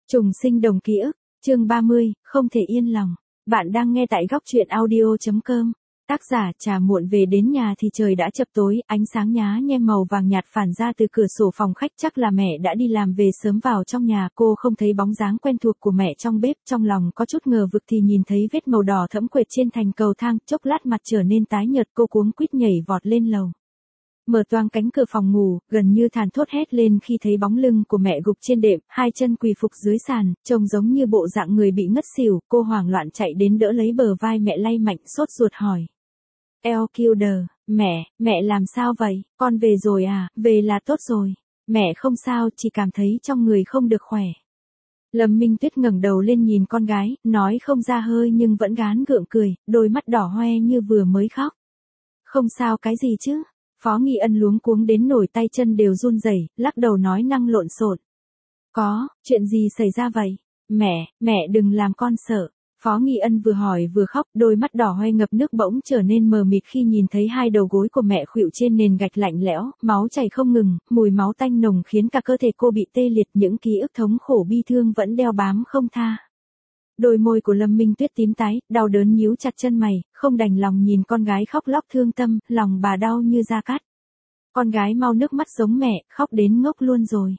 Trùng sinh đồng ký ức, chương 30, không thể yên lòng. Bạn đang nghe tại góc truyện audio.com. Tác giả trà muộn về đến nhà thì trời đã chập tối, ánh sáng nhá nhem màu vàng nhạt phản ra từ cửa sổ phòng khách, chắc là mẹ đã đi làm về sớm. Vào trong nhà cô không thấy bóng dáng quen thuộc của mẹ trong bếp, trong lòng có chút ngờ vực thì nhìn thấy vết màu đỏ thẫm quệt trên thành cầu thang, chốc lát mặt trở nên tái nhợt, cô cuống quýt nhảy vọt lên lầu. Mở toang cánh cửa phòng ngủ, gần như thàn thốt hét lên khi thấy bóng lưng của mẹ gục trên đệm, hai chân quỳ phục dưới sàn, trông giống như bộ dạng người bị ngất xỉu. Cô hoảng loạn chạy đến đỡ lấy bờ vai mẹ, lay mạnh, sốt ruột hỏi. Elkilder, mẹ làm sao vậy? Con về rồi à? Về là tốt rồi. Mẹ không sao, chỉ cảm thấy trong người không được khỏe. Lâm Minh Tuyết ngẩng đầu lên nhìn con gái, nói không ra hơi nhưng vẫn gán gượng cười, đôi mắt đỏ hoe như vừa mới khóc. Không sao cái gì chứ? Phó Nghi Ân luống cuống đến nổi tay chân đều run rẩy, lắc đầu nói năng lộn xộn. Có, chuyện gì xảy ra vậy? Mẹ đừng làm con sợ. Phó Nghi Ân vừa hỏi vừa khóc, đôi mắt đỏ hoe ngập nước bỗng trở nên mờ mịt khi nhìn thấy hai đầu gối của mẹ khuỵu trên nền gạch lạnh lẽo, máu chảy không ngừng, mùi máu tanh nồng khiến cả cơ thể cô bị tê liệt, những ký ức thống khổ bi thương vẫn đeo bám không tha. Đôi môi của Lâm Minh Tuyết tím tái, đau đớn nhíu chặt chân mày, không đành lòng nhìn con gái khóc lóc thương tâm, lòng bà đau như da cắt. Con gái mau nước mắt giống mẹ, khóc đến ngốc luôn rồi.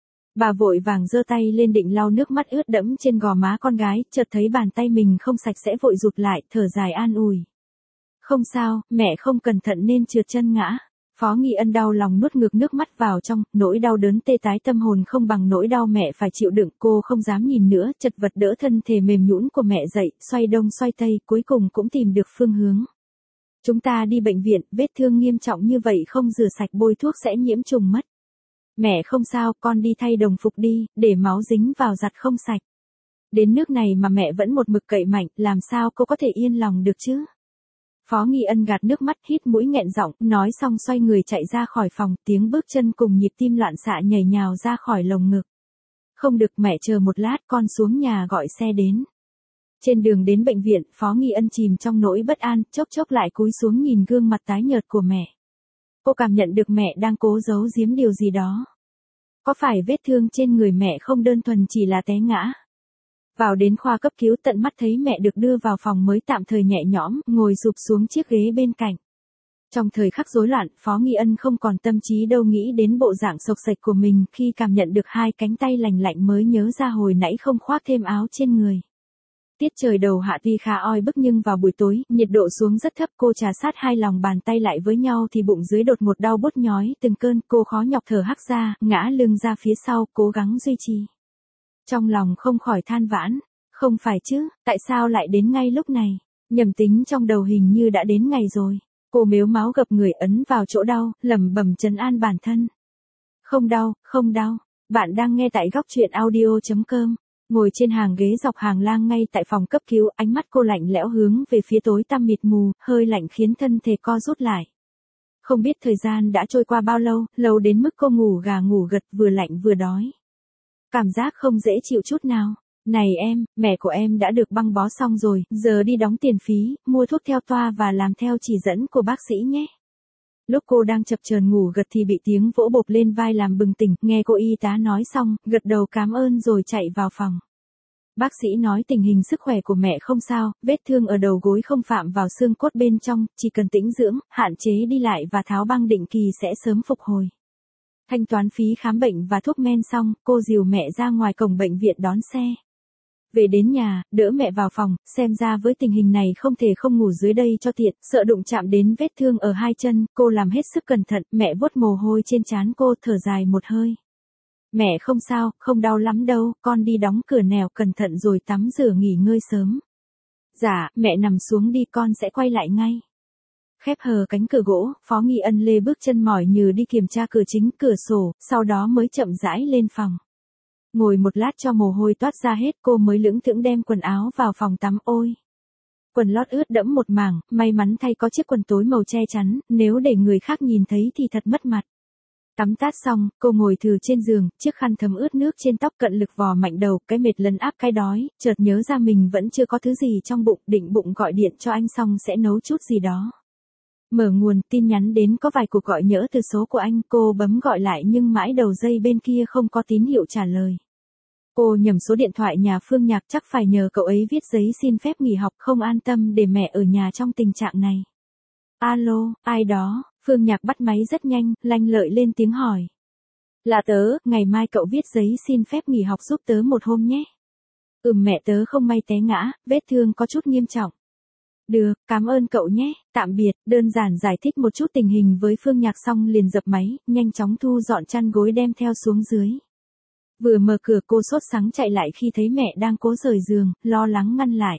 Bà vội vàng giơ tay lên định lau nước mắt ướt đẫm trên gò má con gái, chợt thấy bàn tay mình không sạch sẽ vội rụt lại, thở dài an ủi. Không sao, mẹ không cẩn thận nên trượt chân ngã. Phó Nghi Ân đau lòng nuốt ngược nước mắt vào trong, nỗi đau đớn tê tái tâm hồn không bằng nỗi đau mẹ phải chịu đựng. Cô không dám nhìn nữa, chật vật đỡ thân thể mềm nhũn của mẹ dậy, xoay đông xoay tây, cuối cùng cũng tìm được phương hướng. Chúng ta đi bệnh viện, vết thương nghiêm trọng như vậy không rửa sạch bôi thuốc sẽ nhiễm trùng mất. Mẹ không sao, con đi thay đồng phục đi, để máu dính vào giặt không sạch. Đến nước này mà mẹ vẫn một mực cậy mạnh, làm sao cô có thể yên lòng được chứ? Phó Nghi Ân gạt nước mắt, hít mũi nghẹn giọng, nói xong xoay người chạy ra khỏi phòng, tiếng bước chân cùng nhịp tim loạn xạ nhảy nhào ra khỏi lồng ngực. Không được, mẹ chờ một lát, con xuống nhà gọi xe đến. Trên đường đến bệnh viện, Phó Nghi Ân chìm trong nỗi bất an, chốc chốc lại cúi xuống nhìn gương mặt tái nhợt của mẹ. Cô cảm nhận được mẹ đang cố giấu giếm điều gì đó. Có phải vết thương trên người mẹ không đơn thuần chỉ là té ngã? Vào đến khoa cấp cứu, tận mắt thấy mẹ được đưa vào phòng mới tạm thời nhẹ nhõm, ngồi sụp xuống chiếc ghế bên cạnh. Trong thời khắc rối loạn, Phó Nghi Ân không còn tâm trí đâu nghĩ đến bộ dạng xộc xệch của mình, khi cảm nhận được hai cánh tay lành lạnh mới nhớ ra hồi nãy không khoác thêm áo trên người. Tiết trời đầu hạ tuy khá oi bức nhưng vào buổi tối, nhiệt độ xuống rất thấp, cô trà sát hai lòng bàn tay lại với nhau thì bụng dưới đột ngột đau buốt nhói từng cơn, cô khó nhọc thở hắt ra, ngã lưng ra phía sau, cố gắng duy trì. Trong lòng không khỏi than vãn, không phải chứ, tại sao lại đến ngay lúc này, nhầm tính trong đầu hình như đã đến ngày rồi. Cô mếu máo gập người ấn vào chỗ đau, lẩm bẩm trấn an bản thân. Không đau, không đau, bạn đang nghe tại góc truyện audio.com. Ngồi trên hàng ghế dọc hàng lang ngay tại phòng cấp cứu, ánh mắt cô lạnh lẽo hướng về phía tối tăm mịt mù, hơi lạnh khiến thân thể co rút lại. Không biết thời gian đã trôi qua bao lâu, lâu đến mức cô ngủ gà ngủ gật, vừa lạnh vừa đói. Cảm giác không dễ chịu chút nào. Này em, mẹ của em đã được băng bó xong rồi, giờ đi đóng tiền phí, mua thuốc theo toa và làm theo chỉ dẫn của bác sĩ nhé. Lúc cô đang chập chờn ngủ gật thì bị tiếng vỗ bộp lên vai làm bừng tỉnh, nghe cô y tá nói xong, gật đầu cảm ơn rồi chạy vào phòng. Bác sĩ nói tình hình sức khỏe của mẹ không sao, vết thương ở đầu gối không phạm vào xương cốt bên trong, chỉ cần tĩnh dưỡng, hạn chế đi lại và tháo băng định kỳ sẽ sớm phục hồi. Thanh toán phí khám bệnh và thuốc men xong, cô dìu mẹ ra ngoài cổng bệnh viện đón xe. Về đến nhà, đỡ mẹ vào phòng, xem ra với tình hình này không thể không ngủ dưới đây cho tiện, sợ đụng chạm đến vết thương ở hai chân, cô làm hết sức cẩn thận, mẹ vuốt mồ hôi trên trán cô, thở dài một hơi. Mẹ không sao, không đau lắm đâu, con đi đóng cửa nèo cẩn thận rồi tắm rửa nghỉ ngơi sớm. Dạ, mẹ nằm xuống đi, con sẽ quay lại ngay. Khép hờ cánh cửa gỗ, Phó Nghi Ân lê bước chân mỏi như đi kiểm tra cửa chính, cửa sổ, sau đó mới chậm rãi lên phòng. Ngồi một lát cho mồ hôi toát ra hết, cô mới lững thững đem quần áo vào phòng tắm. Ôi! Quần lót ướt đẫm một mảng, may mắn thay có chiếc quần tối màu che chắn, nếu để người khác nhìn thấy thì thật mất mặt. Tắm tát xong, cô ngồi thừ trên giường, chiếc khăn thấm ướt nước trên tóc cận lực vò mạnh đầu, cái mệt lấn áp cái đói, chợt nhớ ra mình vẫn chưa có thứ gì trong bụng, định bụng gọi điện cho anh xong sẽ nấu chút gì đó. Mở nguồn, tin nhắn đến có vài cuộc gọi nhỡ từ số của anh, cô bấm gọi lại nhưng mãi đầu dây bên kia không có tín hiệu trả lời. Cô nhầm số điện thoại nhà Phương Nhạc, chắc phải nhờ cậu ấy viết giấy xin phép nghỉ học, không an tâm để mẹ ở nhà trong tình trạng này. Alo, ai đó? Phương Nhạc bắt máy rất nhanh, lanh lợi lên tiếng hỏi. Là tớ, ngày mai cậu viết giấy xin phép nghỉ học giúp tớ một hôm nhé. Mẹ tớ không may té ngã, vết thương có chút nghiêm trọng. Được, cảm ơn cậu nhé, tạm biệt. Đơn giản giải thích một chút tình hình với Phương Nhạc xong liền dập máy, nhanh chóng thu dọn chăn gối đem theo xuống dưới. Vừa mở cửa cô sốt sắng chạy lại khi thấy mẹ đang cố rời giường, lo lắng ngăn lại.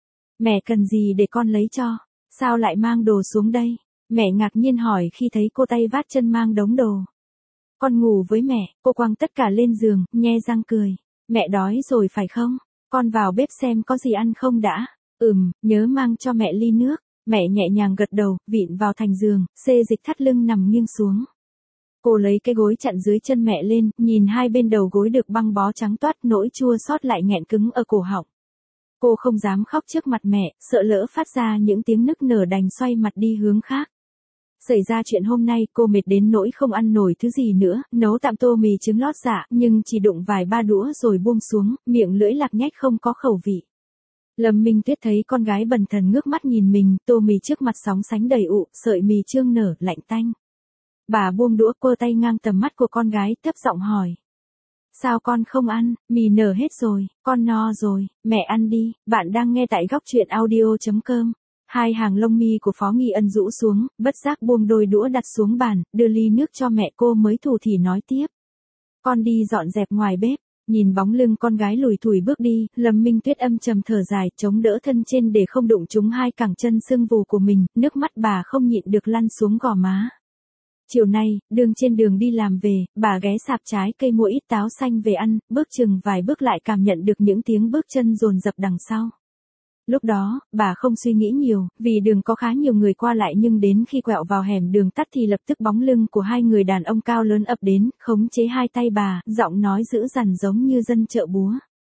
Mẹ cần gì để con lấy cho? Sao lại mang đồ xuống đây? Mẹ ngạc nhiên hỏi khi thấy cô tay vát chân mang đống đồ. Con ngủ với mẹ, cô quăng tất cả lên giường, nhe răng cười. Mẹ đói rồi phải không? Con vào bếp xem có gì ăn không đã. Nhớ mang cho mẹ ly nước. Mẹ nhẹ nhàng gật đầu, vịn vào thành giường, xê dịch thắt lưng nằm nghiêng xuống. Cô lấy cái gối chặn dưới chân mẹ lên, nhìn hai bên đầu gối được băng bó trắng toát, nỗi chua xót lại nghẹn cứng ở cổ họng. Cô không dám khóc trước mặt mẹ, sợ lỡ phát ra những tiếng nức nở đành xoay mặt đi hướng khác. Xảy ra chuyện hôm nay cô mệt đến nỗi không ăn nổi thứ gì nữa, nấu tạm tô mì trứng lót dạ, nhưng chỉ đụng vài ba đũa rồi buông xuống, miệng lưỡi lạc nhách không có khẩu vị. Lâm Minh Tuyết thấy con gái bần thần ngước mắt nhìn mình, tô mì trước mặt sóng sánh đầy ụ, sợi mì trương nở, lạnh tanh. Bà buông đũa quơ tay ngang tầm mắt của con gái, thấp giọng hỏi. Sao con không ăn, mì nở hết rồi, con no rồi, mẹ ăn đi. Bạn đang nghe tại góc truyện audio.com. Hai hàng lông mi của Phó Nghi Ân rũ xuống, bất giác buông đôi đũa đặt xuống bàn, đưa ly nước cho mẹ cô mới thủ thỉ nói tiếp. Con đi dọn dẹp ngoài bếp. Nhìn bóng lưng con gái lủi thủi bước đi, Lâm Minh Tuyết âm trầm thở dài, chống đỡ thân trên để không đụng trúng hai cẳng chân sưng vù của mình, nước mắt bà không nhịn được lăn xuống gò má. Chiều nay, trên đường đi làm về, bà ghé sạp trái cây mua ít táo xanh về ăn, bước chừng vài bước lại cảm nhận được những tiếng bước chân dồn dập đằng sau. Lúc đó, bà không suy nghĩ nhiều, vì đường có khá nhiều người qua lại nhưng đến khi quẹo vào hẻm đường tắt thì lập tức bóng lưng của hai người đàn ông cao lớn ập đến, khống chế hai tay bà, giọng nói dữ dằn giống như dân chợ búa.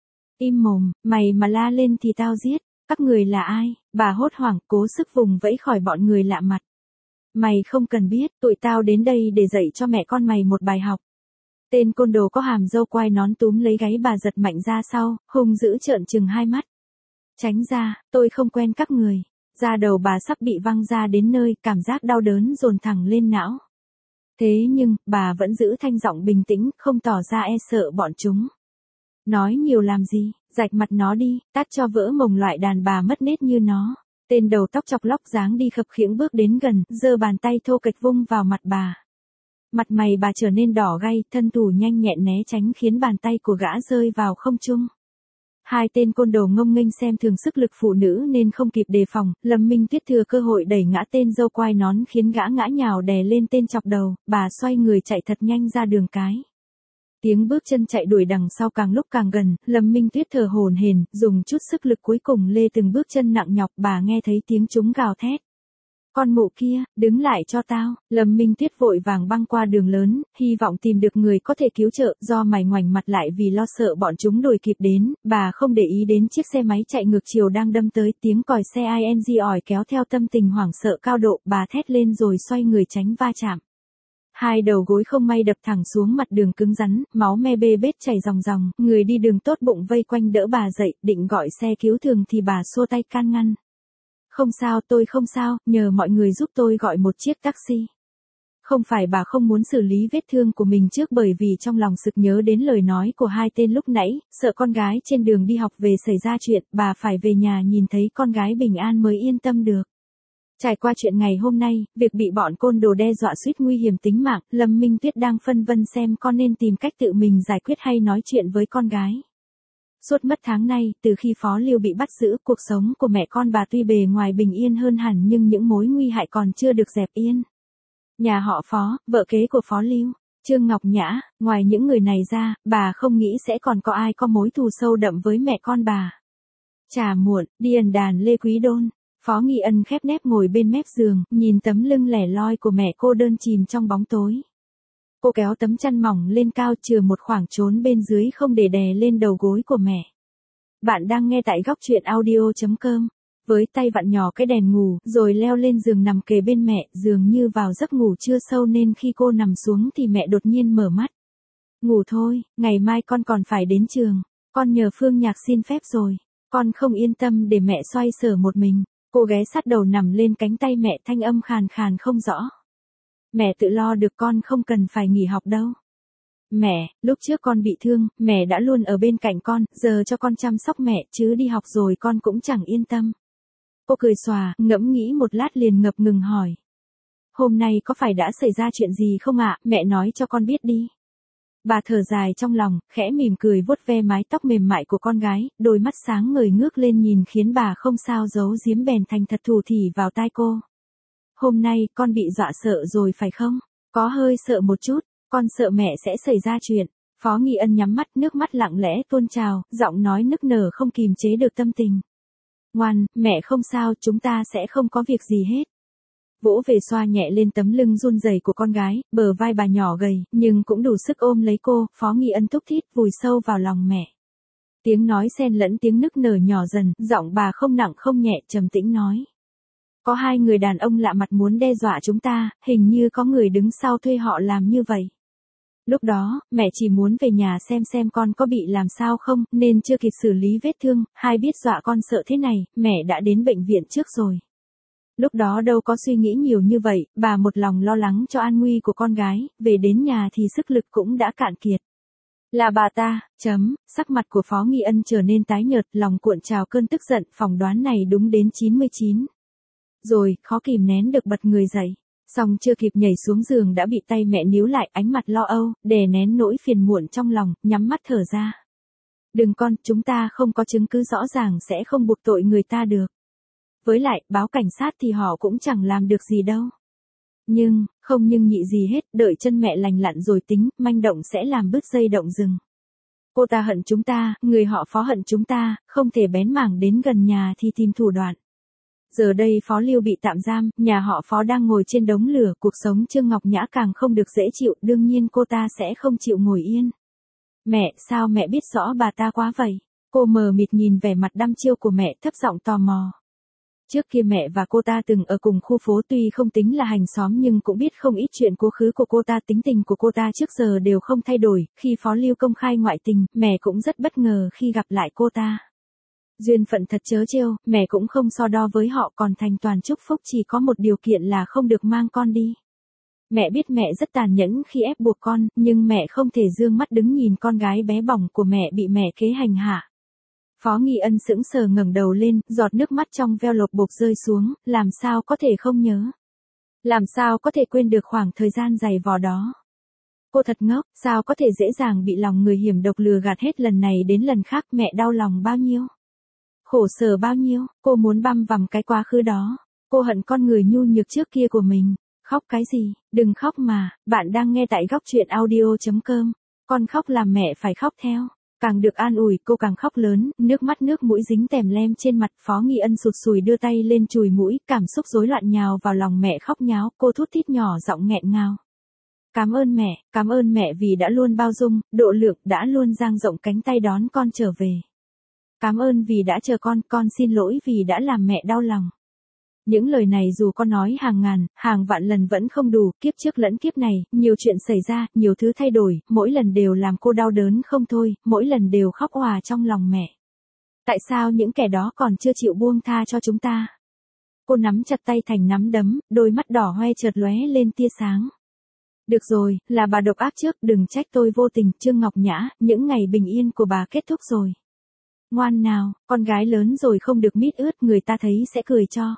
Im mồm, mày mà la lên thì tao giết, các người là ai? Bà hốt hoảng, cố sức vùng vẫy khỏi bọn người lạ mặt. Mày không cần biết, tụi tao đến đây để dạy cho mẹ con mày một bài học. Tên côn đồ có hàm râu quai nón túm lấy gáy bà giật mạnh ra sau, hung dữ trợn trừng hai mắt. Tránh ra, tôi không quen các người. Da đầu bà sắp bị văng ra đến nơi, cảm giác đau đớn dồn thẳng lên não. Thế nhưng, bà vẫn giữ thanh giọng bình tĩnh, không tỏ ra e sợ bọn chúng. Nói nhiều làm gì, rạch mặt nó đi, tát cho vỡ mồng loại đàn bà mất nết như nó. Tên đầu tóc chọc lóc dáng đi khập khiễng bước đến gần, giơ bàn tay thô kệch vung vào mặt bà. Mặt mày bà trở nên đỏ gay, thân thủ nhanh nhẹn né tránh khiến bàn tay của gã rơi vào không trung. Hai tên côn đồ ngông nghênh xem thường sức lực phụ nữ nên không kịp đề phòng, Lâm Minh Tuyết thừa cơ hội đẩy ngã tên dâu quai nón khiến gã ngã nhào đè lên tên chọc đầu, bà xoay người chạy thật nhanh ra đường cái. Tiếng bước chân chạy đuổi đằng sau càng lúc càng gần, Lâm Minh Tuyết thở hổn hển, dùng chút sức lực cuối cùng lê từng bước chân nặng nhọc, bà nghe thấy tiếng chúng gào thét. Con mụ kia, đứng lại cho tao. Lâm Minh Tuyết vội vàng băng qua đường lớn, hy vọng tìm được người có thể cứu trợ, do mày ngoảnh mặt lại vì lo sợ bọn chúng đuổi kịp đến, bà không để ý đến chiếc xe máy chạy ngược chiều đang đâm tới, tiếng còi xe ing ỏi kéo theo tâm tình hoảng sợ cao độ, bà thét lên rồi xoay người tránh va chạm. Hai đầu gối không may đập thẳng xuống mặt đường cứng rắn, máu me bê bết chảy ròng ròng, người đi đường tốt bụng vây quanh đỡ bà dậy, định gọi xe cứu thương thì bà xua tay can ngăn. Không sao, tôi không sao, nhờ mọi người giúp tôi gọi một chiếc taxi. Không phải bà không muốn xử lý vết thương của mình trước bởi vì trong lòng sực nhớ đến lời nói của hai tên lúc nãy, sợ con gái trên đường đi học về xảy ra chuyện, bà phải về nhà nhìn thấy con gái bình an mới yên tâm được. Trải qua chuyện ngày hôm nay, việc bị bọn côn đồ đe dọa suýt nguy hiểm tính mạng, Lâm Minh Tuyết đang phân vân xem con nên tìm cách tự mình giải quyết hay nói chuyện với con gái. Suốt mất tháng nay, từ khi Phó Lưu bị bắt giữ, cuộc sống của mẹ con bà tuy bề ngoài bình yên hơn hẳn nhưng những mối nguy hại còn chưa được dẹp yên. Nhà họ Phó, vợ kế của Phó Lưu, Trương Ngọc Nhã, ngoài những người này ra, bà không nghĩ sẽ còn có ai có mối thù sâu đậm với mẹ con bà. Trà muộn, điền đàn Lê Quý Đôn. Phó Nghi Ân khép nép ngồi bên mép giường, nhìn tấm lưng lẻ loi của mẹ cô đơn chìm trong bóng tối. Cô kéo tấm chăn mỏng lên cao chừa một khoảng trốn bên dưới không để đè lên đầu gối của mẹ. Bạn đang nghe tại góc truyện audio.com. Với tay vặn nhỏ cái đèn ngủ, rồi leo lên giường nằm kề bên mẹ, dường như vào giấc ngủ chưa sâu nên khi cô nằm xuống thì mẹ đột nhiên mở mắt. Ngủ thôi, ngày mai con còn phải đến trường. Con nhờ Phương Nhạc xin phép rồi. Con không yên tâm để mẹ xoay sở một mình. Cô ghé sát đầu nằm lên cánh tay mẹ, thanh âm khàn khàn không rõ. Mẹ tự lo được, con không cần phải nghỉ học đâu. Mẹ, lúc trước con bị thương, mẹ đã luôn ở bên cạnh con, giờ cho con chăm sóc mẹ, chứ đi học rồi con cũng chẳng yên tâm. Cô cười xòa, ngẫm nghĩ một lát liền ngập ngừng hỏi. Hôm nay có phải đã xảy ra chuyện gì không ạ, mẹ nói cho con biết đi. Bà thở dài trong lòng, khẽ mỉm cười vuốt ve mái tóc mềm mại của con gái, đôi mắt sáng ngời ngước lên nhìn khiến bà không sao giấu giếm bèn thành thật thủ thỉ vào tai cô. Hôm nay con bị dọa sợ rồi phải không? Có hơi sợ một chút, con sợ mẹ sẽ xảy ra chuyện. Phó Nghi Ân nhắm mắt, nước mắt lặng lẽ tuôn trào, giọng nói nức nở không kìm chế được tâm tình. Ngoan, mẹ không sao, chúng ta sẽ không có việc gì hết. Vỗ về xoa nhẹ lên tấm lưng run rẩy của con gái, bờ vai bà nhỏ gầy, nhưng cũng đủ sức ôm lấy cô, Phó Nghi Ân thúc thít vùi sâu vào lòng mẹ. Tiếng nói xen lẫn tiếng nức nở nhỏ dần, giọng bà không nặng không nhẹ, trầm tĩnh nói. Có hai người đàn ông lạ mặt muốn đe dọa chúng ta, hình như có người đứng sau thuê họ làm như vậy. Lúc đó, mẹ chỉ muốn về nhà xem con có bị làm sao không, nên chưa kịp xử lý vết thương, hai biết dọa con sợ thế này, mẹ đã đến bệnh viện trước rồi. Lúc đó đâu có suy nghĩ nhiều như vậy, bà một lòng lo lắng cho an nguy của con gái, về đến nhà thì sức lực cũng đã cạn kiệt. Là bà ta, sắc mặt của Phó Nghi Ân trở nên tái nhợt, lòng cuộn trào cơn tức giận, phỏng đoán này đúng đến 99. Rồi, khó kìm nén được bật người dậy. Xong chưa kịp nhảy xuống giường đã bị tay mẹ níu lại, ánh mặt lo âu, đè nén nỗi phiền muộn trong lòng, nhắm mắt thở ra. Đừng con, chúng ta không có chứng cứ rõ ràng sẽ không buộc tội người ta được. Với lại, báo cảnh sát thì họ cũng chẳng làm được gì đâu. Không nhưng nhị gì hết, đợi chân mẹ lành lặn rồi tính, manh động sẽ làm bứt dây động rừng. Cô ta hận chúng ta, người họ Phó hận chúng ta, không thể bén mảng đến gần nhà thì tìm thủ đoạn. Giờ đây Phó Lưu bị tạm giam, nhà họ Phó đang ngồi trên đống lửa, cuộc sống Trương Ngọc Nhã càng không được dễ chịu, đương nhiên cô ta sẽ không chịu ngồi yên. Mẹ, sao mẹ biết rõ bà ta quá vậy? Cô mờ mịt nhìn vẻ mặt đăm chiêu của mẹ, thấp giọng tò mò. Trước kia mẹ và cô ta từng ở cùng khu phố, tuy không tính là hàng xóm nhưng cũng biết không ít chuyện quá khứ của cô ta, tính tình của cô ta trước giờ đều không thay đổi, khi Phó Lưu công khai ngoại tình, mẹ cũng rất bất ngờ khi gặp lại cô ta. Duyên phận thật trớ trêu, mẹ cũng không so đo với họ, còn thành toàn chúc phúc, chỉ có một điều kiện là không được mang con đi. Mẹ biết mẹ rất tàn nhẫn khi ép buộc con, nhưng mẹ không thể dương mắt đứng nhìn con gái bé bỏng của mẹ bị mẹ kế hành hạ. Phó Nghi Ân sững sờ ngẩng đầu lên, giọt nước mắt trong veo lột bột rơi xuống, làm sao có thể không nhớ. Làm sao có thể quên được khoảng thời gian dày vò đó. Cô thật ngốc, sao có thể dễ dàng bị lòng người hiểm độc lừa gạt hết lần này đến lần khác, mẹ đau lòng bao nhiêu. Khổ sở bao nhiêu, cô muốn băm vằm cái quá khứ đó. Cô hận con người nhu nhược trước kia của mình. Khóc cái gì, đừng khóc mà, bạn đang nghe tại góc truyện audio.com. Con khóc làm mẹ phải khóc theo. Càng được an ủi cô càng khóc lớn, nước mắt nước mũi dính tèm lem trên mặt. Phó Nghi Ân sụt sùi đưa tay lên chùi mũi, cảm xúc rối loạn nhào vào lòng mẹ khóc nháo, cô thút thít nhỏ giọng nghẹn ngào. Cảm ơn mẹ vì đã luôn bao dung, độ lượng, đã luôn dang rộng cánh tay đón con trở về. Cảm ơn vì đã chờ con xin lỗi vì đã làm mẹ đau lòng. Những lời này dù con nói hàng ngàn, hàng vạn lần vẫn không đủ, kiếp trước lẫn kiếp này, nhiều chuyện xảy ra, nhiều thứ thay đổi, mỗi lần đều làm cô đau đớn không thôi, mỗi lần đều khóc òa trong lòng mẹ. Tại sao những kẻ đó còn chưa chịu buông tha cho chúng ta? Cô nắm chặt tay thành nắm đấm, đôi mắt đỏ hoe chợt lóe lên tia sáng. Được rồi, là bà độc ác trước, đừng trách tôi vô tình, Trương Ngọc Nhã, những ngày bình yên của bà kết thúc rồi. Ngoan nào, con gái lớn rồi không được mít ướt, người ta thấy sẽ cười cho.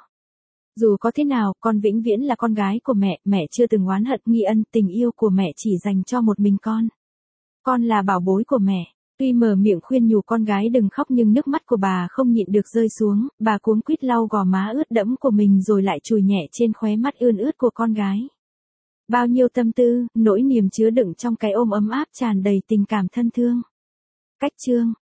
Dù có thế nào, con vĩnh viễn là con gái của mẹ chưa từng oán hận. Nghi Ân, tình yêu của mẹ chỉ dành cho một mình con. Con là bảo bối của mẹ. Tuy mở miệng khuyên nhủ con gái đừng khóc nhưng nước mắt của bà không nhịn được rơi xuống, bà cuống quýt lau gò má ướt đẫm của mình rồi lại chùi nhẹ trên khóe mắt ươn ướt của con gái. Bao nhiêu tâm tư, nỗi niềm chứa đựng trong cái ôm ấm áp tràn đầy tình cảm thân thương. Cách chương